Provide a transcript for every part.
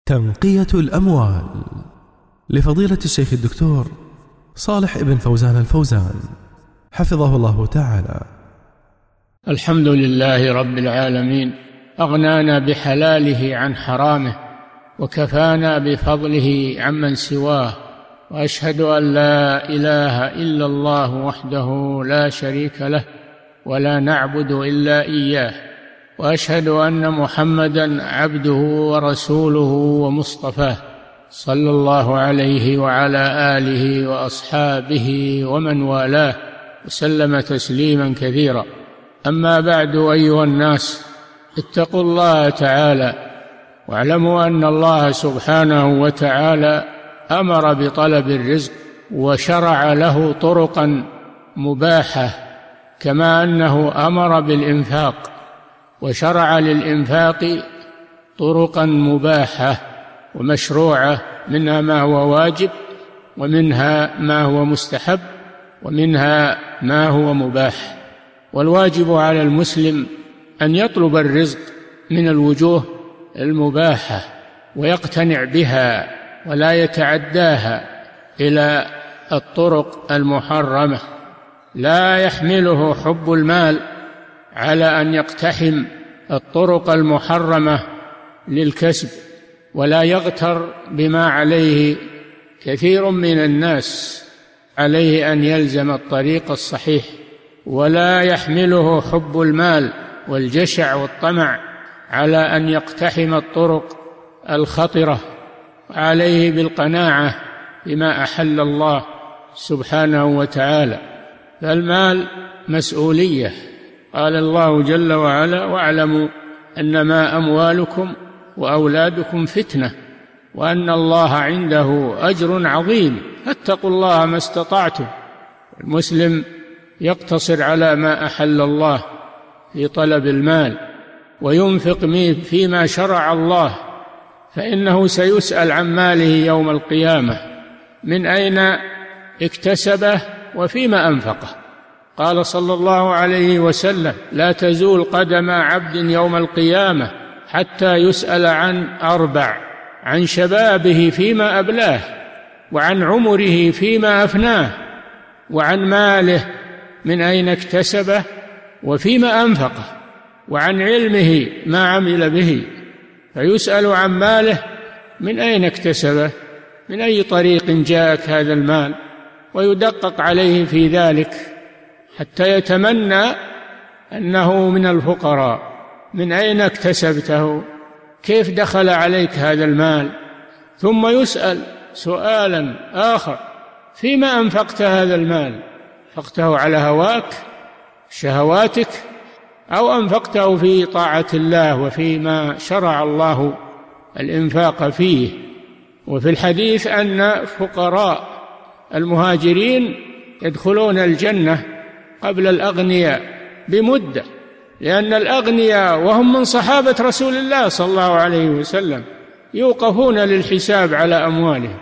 تنقية الأموال لفضيلة الشيخ الدكتور صالح ابن فوزان الفوزان حفظه الله تعالى. الحمد لله رب العالمين، أغنانا بحلاله عن حرامه وكفانا بفضله عمن سواه، وأشهد أن لا إله إلا الله وحده لا شريك له ولا نعبد إلا إياه، وأشهد أن محمدًا عبده ورسوله ومصطفاه صلى الله عليه وعلى آله وأصحابه ومن والاه وسلم تسليما كثيرا. أما بعد، أيها الناس، اتقوا الله تعالى واعلموا أن الله سبحانه وتعالى أمر بطلب الرزق وشرع له طرقا مباحة، كما أنه أمر بالإنفاق وشرع للإنفاق طرقا مباحة ومشروعة، منها ما هو واجب ومنها ما هو مستحب ومنها ما هو مباح. والواجب على المسلم أن يطلب الرزق من الوجوه المباحة ويقتنع بها ولا يتعداها إلى الطرق المحرمة. لا يحمله حب المال على أن يقتحم الطرق المحرمة للكسب، ولا يغتر بما عليه كثير من الناس، عليه أن يلزم الطريق الصحيح. ولا يحمله حب المال والجشع والطمع على أن يقتحم الطرق الخطرة، عليه بالقناعة بما أحل الله سبحانه وتعالى. فالمال مسؤولية، قال الله جل وعلا: واعلموا أنما أموالكم وأولادكم فتنة وأن الله عنده أجر عظيم، فاتقوا الله ما استطعتم. المسلم يقتصر على ما أحل الله في طلب المال وينفق فيما شرع الله، فإنه سيسأل عن ماله يوم القيامة، من أين اكتسبه وفيما أنفقه. قال صلى الله عليه وسلم: لا تزول قدم عبد يوم القيامة حتى يسأل عن أربع: عن شبابه فيما أبلاه، وعن عمره فيما أفناه، وعن ماله من أين اكتسبه وفيما أنفقه، وعن علمه ما عمل به. فيسأل عن ماله: من أين اكتسبه؟ من أي طريق جاءك هذا المال؟ ويدقق عليه في ذلك حتى يتمنى أنه من الفقراء. من أين اكتسبته؟ كيف دخل عليك هذا المال؟ ثم يسأل سؤالا آخر: فيما أنفقت هذا المال؟ أنفقته على هواك شهواتك، أو أنفقته في طاعة الله وفيما شرع الله الإنفاق فيه؟ وفي الحديث أن فقراء المهاجرين يدخلون الجنة قبل الأغنياء بمدة، لأن الأغنياء وهم من صحابة رسول الله صلى الله عليه وسلم يوقفون للحساب على أموالهم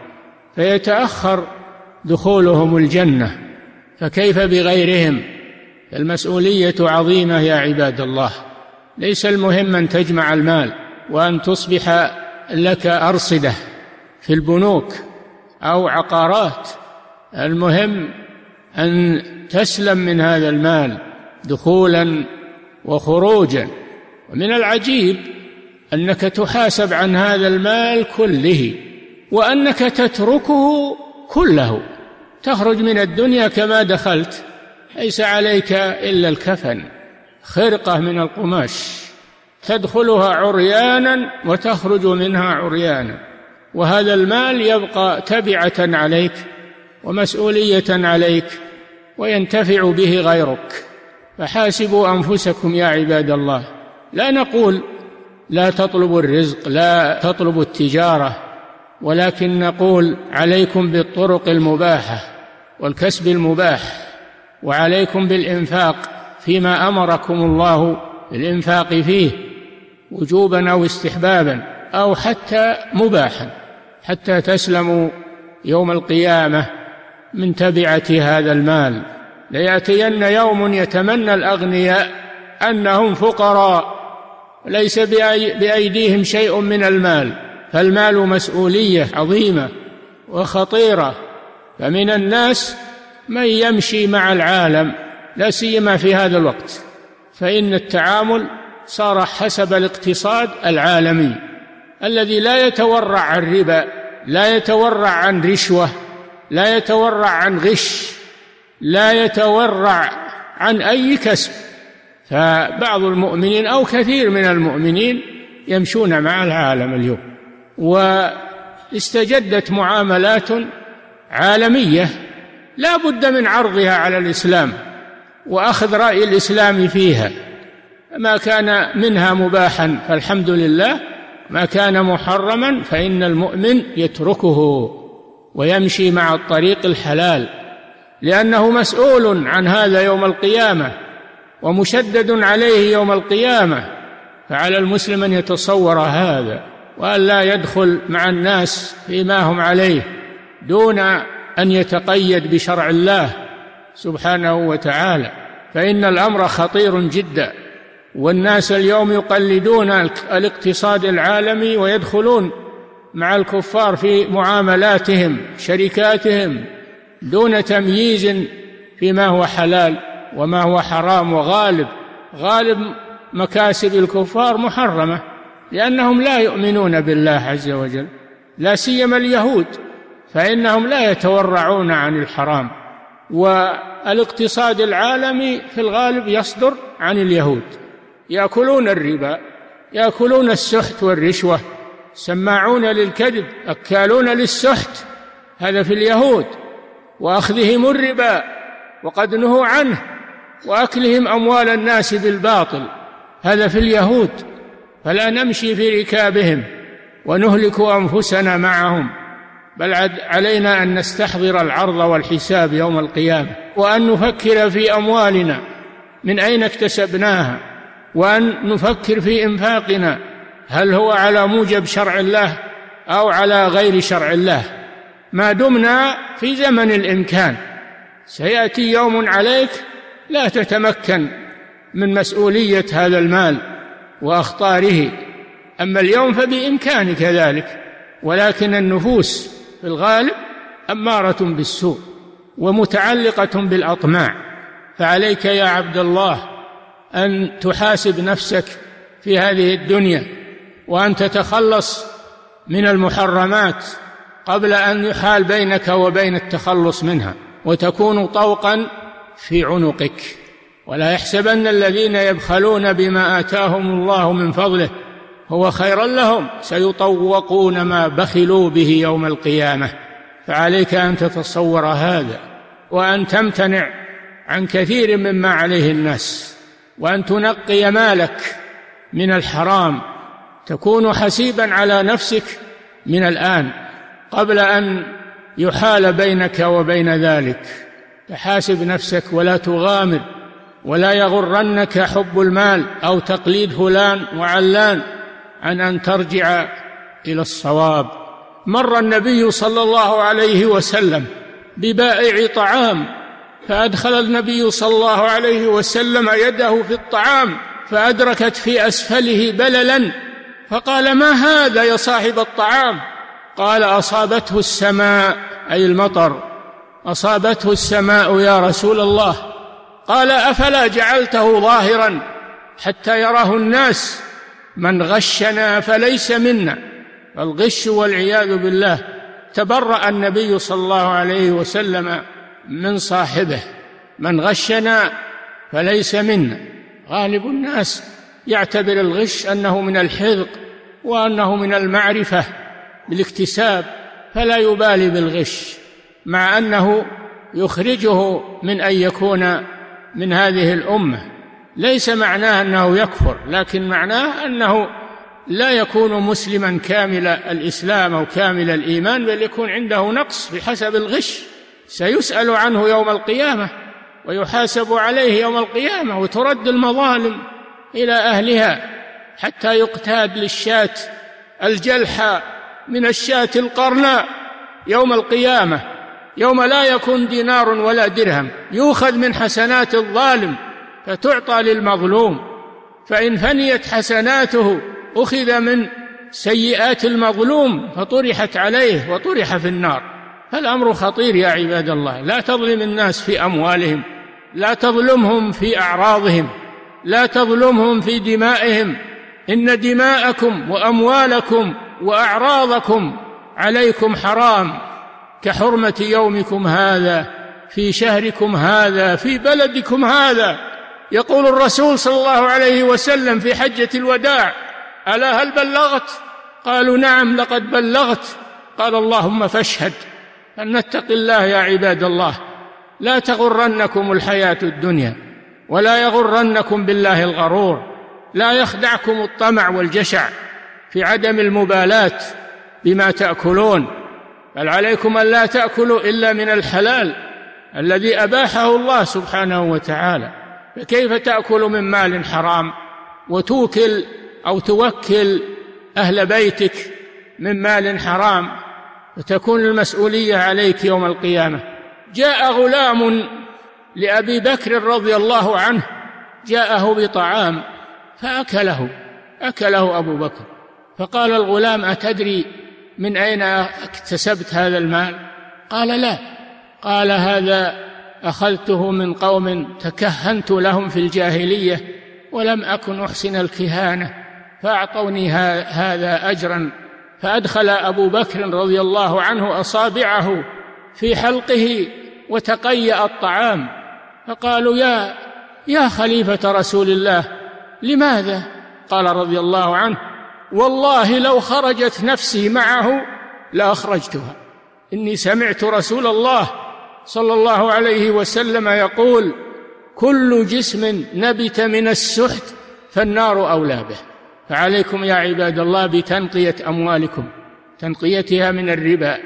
فيتأخر دخولهم الجنة، فكيف بغيرهم؟ المسؤولية عظيمة يا عباد الله. ليس المهم أن تجمع المال وأن تصبح لك أرصدة في البنوك أو عقارات، المهم أن تسلم من هذا المال دخولا وخروجا. ومن العجيب أنك تحاسب عن هذا المال كله وأنك تتركه كله، تخرج من الدنيا كما دخلت، ليس عليك إلا الكفن، خرقة من القماش تدخلها عريانا وتخرج منها عريانا، وهذا المال يبقى تبعة عليك ومسؤولية عليك وينتفع به غيرك. فحاسبوا أنفسكم يا عباد الله. لا نقول لا تطلبوا الرزق، لا تطلبوا التجارة، ولكن نقول عليكم بالطرق المباحة والكسب المباح، وعليكم بالإنفاق فيما أمركم الله بالإنفاق فيه وجوبا أو استحبابا أو حتى مباحا، حتى تسلموا يوم القيامة من تبعة هذا المال. ليأتين يوم يتمنى الأغنياء أنهم فقراء ليس بأيديهم شيء من المال، فالمال مسؤولية عظيمة وخطيرة، فمن الناس من يمشي مع العالم لا سيما في هذا الوقت، فإن التعامل صار حسب الاقتصاد العالمي الذي لا يتورع عن ربا، لا يتورع عن رشوة، لا يتورع عن غش، لا يتورع عن أي كسب. فبعض المؤمنين أو كثير من المؤمنين يمشون مع العالم اليوم، واستجدت معاملات عالمية لا بد من عرضها على الإسلام وأخذ رأي الإسلام فيها. ما كان منها مباحا فالحمد لله، ما كان محرما فإن المؤمن يتركه ويمشي مع الطريق الحلال، لأنه مسؤول عن هذا يوم القيامة ومشدد عليه يوم القيامة. فعلى المسلم أن يتصور هذا وأن لا يدخل مع الناس فيما هم عليه دون أن يتقيد بشرع الله سبحانه وتعالى، فإن الأمر خطير جدا. والناس اليوم يقلدون الاقتصاد العالمي ويدخلون مع الكفار في معاملاتهم شركاتهم دون تمييز فيما هو حلال وما هو حرام، وغالب مكاسب الكفار محرمة لأنهم لا يؤمنون بالله عز وجل، لا سيما اليهود فإنهم لا يتورعون عن الحرام. والاقتصاد العالمي في الغالب يصدر عن اليهود، يأكلون الربا، يأكلون السحت والرشوة، سماعون للكذب، أكالون للسحت، هذا في اليهود، وأخذهم الربا وقد نهوا عنه، وأكلهم أموال الناس بالباطل، هذا في اليهود. فلا نمشي في ركابهم ونهلك أنفسنا معهم، بل علينا أن نستحضر العرض والحساب يوم القيامة، وأن نفكر في أموالنا من أين اكتسبناها، وأن نفكر في إنفاقنا هل هو على موجب شرع الله أو على غير شرع الله. ما دمنا في زمن الإمكان، سيأتي يوم عليك لا تتمكن من مسؤولية هذا المال وأخطاره، أما اليوم فبإمكانك ذلك، ولكن النفوس في الغالب أمارة بالسوء ومتعلقة بالأطماع. فعليك يا عبد الله أن تحاسب نفسك في هذه الدنيا، وأن تتخلص من المحرمات قبل أن يحال بينك وبين التخلص منها، وتكون طوقا في عنقك. ولا يحسبن الذين يبخلون بما آتاهم الله من فضله هو خيرا لهم، سيطوقون ما بخلوا به يوم القيامة. فعليك أن تتصور هذا، وأن تمتنع عن كثير مما عليه الناس، وأن تنقي مالك من الحرام، تكون حسيبا على نفسك من الآن قبل أن يحال بينك وبين ذلك. تحاسب نفسك ولا تغامر، ولا يغرنك حب المال أو تقليد فلان وعلان عن أن ترجع إلى الصواب. مر النبي صلى الله عليه وسلم ببائع طعام، فأدخل النبي صلى الله عليه وسلم يده في الطعام فأدركت في أسفله بللا، فقال: ما هذا يا صاحب الطعام؟ قال: أصابته السماء، أي المطر، أصابته السماء يا رسول الله. قال: أفلا جعلته ظاهرا حتى يراه الناس؟ من غشنا فليس منا. الغش والعياذ بالله. تبرأ النبي صلى الله عليه وسلم من صاحبه. من غشنا فليس منا. غالب الناس يعتبر الغش أنه من الحذق وأنه من المعرفة بالاكتساب، فلا يبالي بالغش، مع أنه يخرجه من أن يكون من هذه الأمة. ليس معناه أنه يكفر، لكن معناه أنه لا يكون مسلما كامل الإسلام أو كامل الإيمان، بل يكون عنده نقص بحسب الغش. سيسأل عنه يوم القيامة ويحاسب عليه يوم القيامة، وترد المظالم إلى أهلها حتى يقتاد للشاة الجلحى من الشاة القرناء يوم القيامة، يوم لا يكون دينار ولا درهم، يؤخذ من حسنات الظالم فتعطى للمظلوم، فإن فنيت حسناته أخذ من سيئات المظلوم فطرحت عليه وطرح في النار. فالأمر خطير يا عباد الله. لا تظلم الناس في أموالهم، لا تظلمهم في أعراضهم، لا تظلمهم في دمائهم. إن دماءكم وأموالكم وأعراضكم عليكم حرام كحرمة يومكم هذا في شهركم هذا في بلدكم هذا. يقول الرسول صلى الله عليه وسلم في حجة الوداع: ألا هل بلغت؟ قالوا: نعم لقد بلغت. قال: اللهم فاشهد. فلنتق الله يا عباد الله. لا تغرنكم الحياة الدنيا ولا يغرنكم بالله الغرور. لا يخدعكم الطمع والجشع في عدم المبالاة بما تأكلون، بل عليكم أن لا تأكلوا إلا من الحلال الذي أباحه الله سبحانه وتعالى. فكيف تأكل من مال حرام وتوكل أو توكل أهل بيتك من مال حرام وتكون المسؤولية عليك يوم القيامة؟ جاء غلام لأبي بكر رضي الله عنه، جاءه بطعام فأكله أبو بكر. فقال الغلام: أتدري من أين اكتسبت هذا المال؟ قال: لا. قال: هذا أخذته من قوم تكهنت لهم في الجاهلية ولم أكن أحسن الكهانة فأعطوني هذا أجرا. فأدخل أبو بكر رضي الله عنه أصابعه في حلقه وتقيأ الطعام. فقالوا: يا خليفة رسول الله لماذا؟ قال رضي الله عنه: والله لو خرجت نفسي معه لأخرجتها. إني سمعت رسول الله صلى الله عليه وسلم يقول: كل جسم نبت من السحت فالنار أولى به. فعليكم يا عباد الله بتنقية أموالكم، تنقيتها من الربا،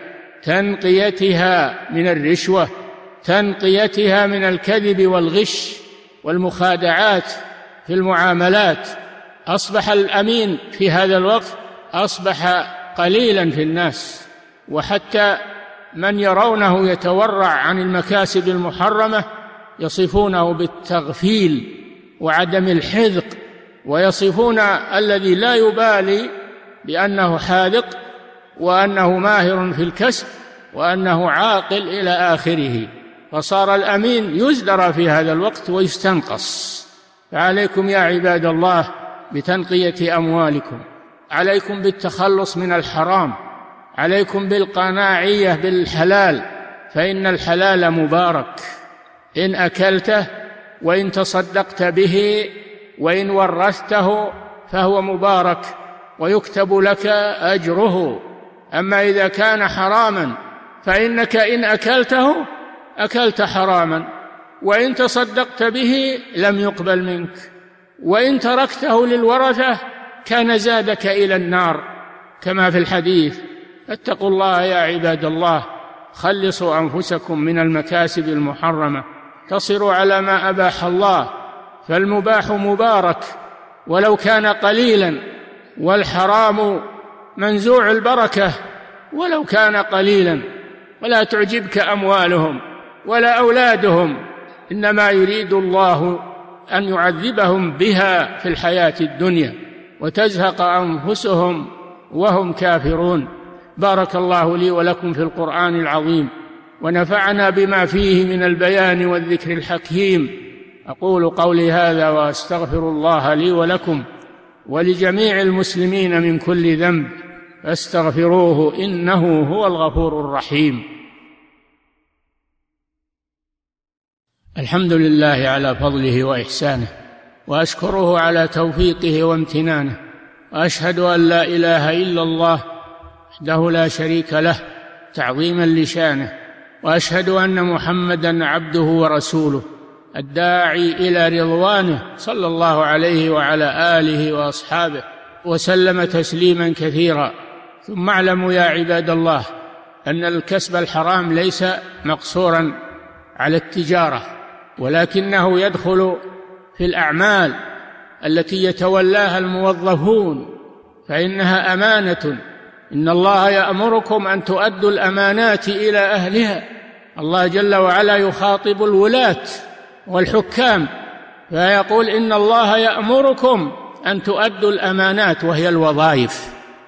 تنقيتها من الرشوة، تنقيتها من الكذب والغش والمخادعات في المعاملات. أصبح الأمين في هذا الوقت أصبح قليلا في الناس، وحتى من يرونه يتورع عن المكاسب المحرمة يصفونه بالتغفيل وعدم الحذق، ويصفون الذي لا يبالي بأنه حاذق وأنه ماهر في الكسب وأنه عاقل إلى آخره. فصار الأمين يزدرى في هذا الوقت ويستنقص. فعليكم يا عباد الله بتنقية أموالكم، عليكم بالتخلص من الحرام، عليكم بالقناعية بالحلال، فإن الحلال مبارك إن أكلته وإن تصدقت به وإن ورثته فهو مبارك ويكتب لك أجره. أما إذا كان حراما فإنك إن أكلته أكلت حراما، وإن تصدقت به لم يقبل منك، وإن تركته للورثة كان زادك إلى النار كما في الحديث. اتقوا الله يا عباد الله، خلصوا أنفسكم من المكاسب المحرمة تصروا على ما أباح الله، فالمباح مبارك ولو كان قليلا، والحرام منزوع البركة ولو كان قليلا. ولا تعجبك أموالهم ولا أولادهم، إنما يريد الله أن يعذبهم بها في الحياة الدنيا وتزهق أنفسهم وهم كافرون. بارك الله لي ولكم في القرآن العظيم، ونفعنا بما فيه من البيان والذكر الحكيم. أقول قولي هذا وأستغفر الله لي ولكم ولجميع المسلمين من كل ذنب، فاستغفروه إنه هو الغفور الرحيم. الحمد لله على فضله وإحسانه، وأشكره على توفيقه وامتنانه، وأشهد أن لا إله إلا الله وحده لا شريك له تعظيما لشانه، وأشهد أن محمدا عبده ورسوله الداعي إلى رضوانه صلى الله عليه وعلى آله وأصحابه وسلم تسليما كثيرا. ثم اعلموا يا عباد الله أن الكسب الحرام ليس مقصورا على التجارة، ولكنه يدخل في الأعمال التي يتولاها الموظفون، فإنها أمانة. إن الله يأمركم أن تؤدوا الأمانات إلى أهلها. الله جل وعلا يخاطب الولاة والحكام فيقول: إن الله يأمركم أن تؤدوا الأمانات، وهي الوظائف،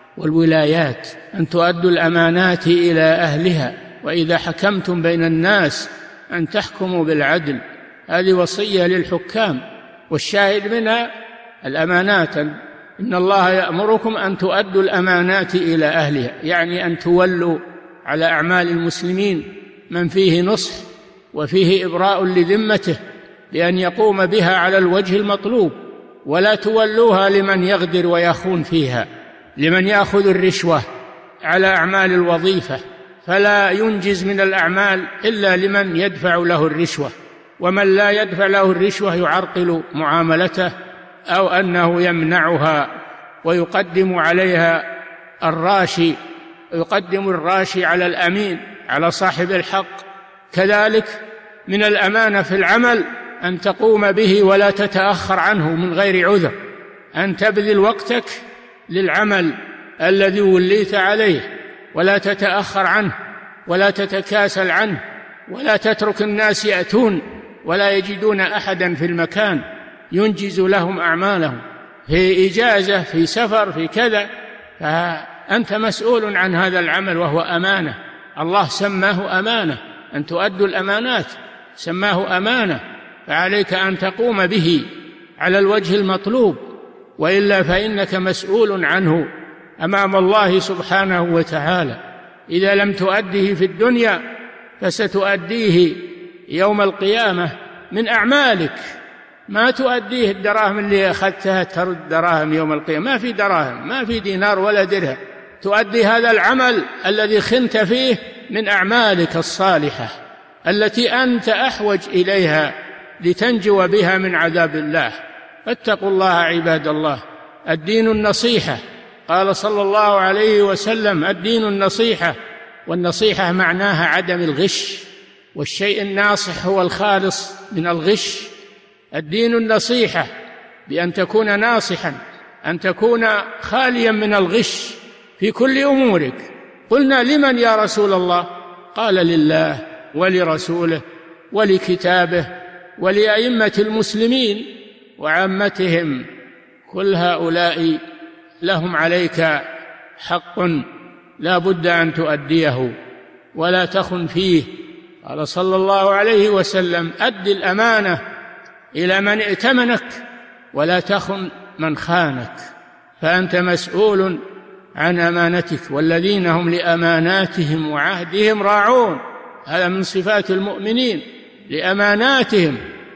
والولايات، أن تؤدوا الأمانات إلى أهلها، وإذا حكمتم بين الناس أن تحكموا بالعدل. هذه وصية للحكام، والشاهد منها الأمانات. إن الله يأمركم أن تؤدوا الأمانات إلى أهلها، يعني أن تولوا على أعمال المسلمين من فيه نصح وفيه إبراء لذمته بأن يقوم بها على الوجه المطلوب، ولا تولوها لمن يغدر ويخون فيها، لمن يأخذ الرشوة على أعمال الوظيفة، فلا ينجز من الأعمال إلا لمن يدفع له الرشوة، ومن لا يدفع له الرشوة يعرقل معاملته أو أنه يمنعها ويقدم عليها الراشي، يقدم الراشي على الأمين، على صاحب الحق. كذلك من الأمانة في العمل أن تقوم به ولا تتأخر عنه من غير عذر، أن تبذل وقتك للعمل الذي وليت عليه ولا تتأخر عنه ولا تتكاسل عنه، ولا تترك الناس يأتون ولا يجدون أحدا في المكان ينجز لهم أعمالهم، في إجازة، في سفر، في كذا، فأنت مسؤول عن هذا العمل وهو أمانة. الله سماه أمانة، أن تؤدوا الأمانات سماه أمانة، فعليك أن تقوم به على الوجه المطلوب، وإلا فإنك مسؤول عنه أمام الله سبحانه وتعالى. إذا لم تؤديه في الدنيا فستؤديه يوم القيامة من أعمالك، ما تؤديه الدراهم اللي أخذتها ترد دراهم يوم القيامة، ما في دراهم، ما في دينار ولا درهم، تؤدي هذا العمل الذي خنت فيه من أعمالك الصالحة التي أنت أحوج إليها لتنجو بها من عذاب الله. فاتقوا الله عباد الله. الدين النصيحة، قال صلى الله عليه وسلم: الدين النصيحة، والنصيحة معناها عدم الغش، والشيء الناصح هو الخالص من الغش. الدين النصيحة بأن تكون ناصحا، أن تكون خاليا من الغش في كل أمورك. قلنا: لمن يا رسول الله؟ قال: لله ولرسوله ولكتابه ولأئمة المسلمين وعامتهم، كل هؤلاء لهم عليك حق لا بد أن تؤديه ولا تخن فيه. قال صلى الله عليه وسلم: أد الأمانة إلى من ائتمنك ولا تخن من خانك، فأنت مسؤول عن أمانتك، والذين هم لأماناتهم وعهدهم راعون. هذا من صفات المؤمنين، لأماناتهم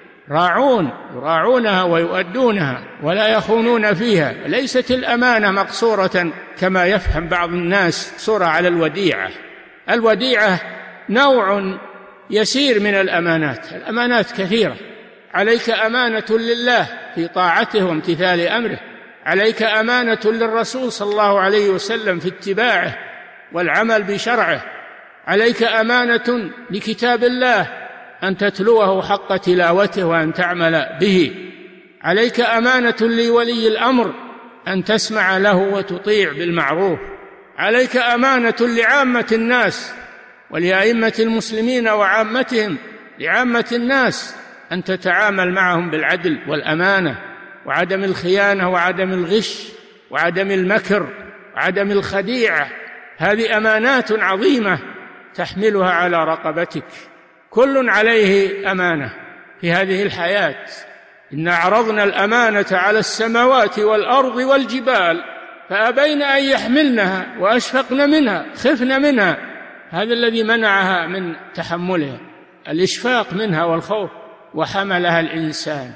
راعون، يراعونها ويؤدونها ولا يخونون فيها. ليست الأمانة مقصورة كما يفهم بعض الناس صورة على الوديعة. الوديعة نوع يسير من الأمانات، الأمانات كثيرة. عليك أمانة لله في طاعته وامتثال أمره، عليك أمانة للرسول صلى الله عليه وسلم في اتباعه والعمل بشرعه، عليك أمانة لكتاب الله أن تتلوه حق تلاوته وأن تعمل به، عليك أمانة لولي الأمر أن تسمع له وتطيع بالمعروف، عليك أمانة لعامة الناس ولأئمة المسلمين وعامتهم، لعامة الناس أن تتعامل معهم بالعدل والأمانة وعدم الخيانة وعدم الغش وعدم المكر وعدم الخديعة. هذه أمانات عظيمة تحملها على رقبتك. كل عليه أمانة في هذه الحياة. إنا عرضنا الأمانة على السماوات والأرض والجبال فأبين أن يحملنها وأشفقن منها، خفن منها. هذا الذي منعها من تحملها، الإشفاق منها والخوف. وحملها الإنسان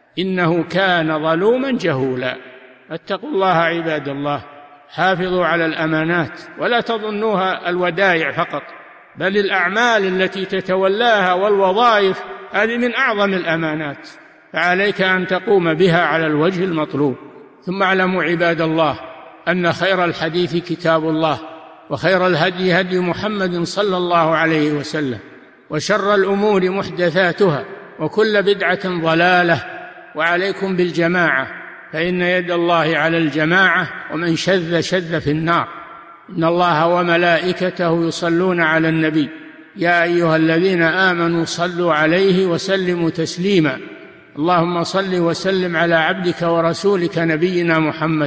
إنه كان ظلوما جهولا. اتقوا الله عباد الله، حافظوا على الأمانات، ولا تظنوها الودائع فقط، بل الأعمال التي تتولاها والوظائف هذه من أعظم الأمانات، فعليك أن تقوم بها على الوجه المطلوب. ثم اعلموا عباد الله أن خير الحديث كتاب الله، وخير الهدي هدي محمد صلى الله عليه وسلم، وشر الأمور محدثاتها، وكل بدعة ضلالة. وعليكم بالجماعة، فإن يد الله على الجماعة، ومن شذ شذ في النار. إن الله وملائكته يصلون على النبي، يا أيها الذين آمنوا صلوا عليه وسلموا تسليما. اللهم صل وسلم على عبدك ورسولك نبينا محمد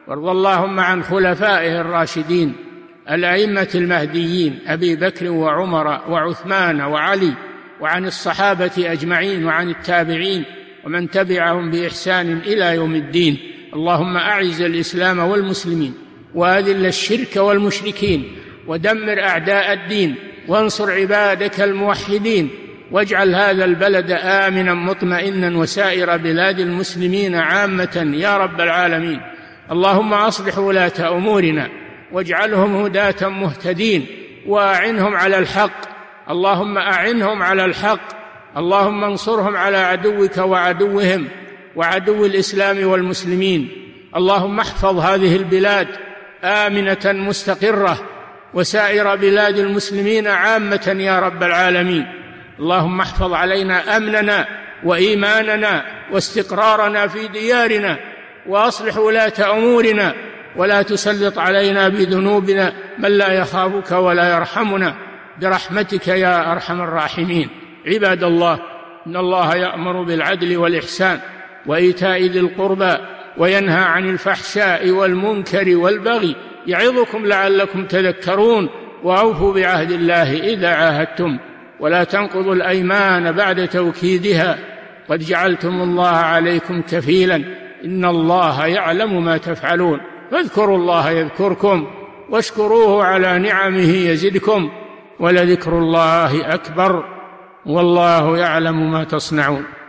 وارض اللهم عن خلفائه الراشدين الأئمة المهديين أبي بكر وعمر وعثمان وعلي، وعن الصحابة أجمعين، وعن التابعين ومن تبعهم بإحسان إلى يوم الدين. اللهم أعز الإسلام والمسلمين، وأذل الشرك والمشركين، ودمر أعداء الدين، وانصر عبادك الموحدين، واجعل هذا البلد آمنا مطمئنا وسائر بلاد المسلمين عامة يا رب العالمين. اللهم أصلح ولاة أمورنا واجعلهم هداة مهتدين، وأعنهم على الحق، اللهم أعنهم على الحق، اللهم انصرهم على عدوك وعدوهم وعدو الإسلام والمسلمين. اللهم احفظ هذه البلاد آمنة مستقرة وسائر بلاد المسلمين عامة يا رب العالمين. اللهم احفظ علينا أمننا وإيماننا واستقرارنا في ديارنا، وأصلح ولاة أمورنا، ولا تسلط علينا بذنوبنا من لا يخافك ولا يرحمنا برحمتك يا أرحم الراحمين. عباد الله، إن الله يأمر بالعدل والإحسان وإيتاء ذي القربى وينهى عن الفحشاء والمنكر والبغي، يعظكم لعلكم تذكرون. وأوفوا بعهد الله إذا عاهدتم، ولا تنقضوا الأيمان بعد توكيدها، قد جعلتم الله عليكم كفيلا، إن الله يعلم ما تفعلون. فاذكروا الله يذكركم، واشكروه على نعمه يزدكم، ولذكر الله أكبر، والله يعلم ما تصنعون.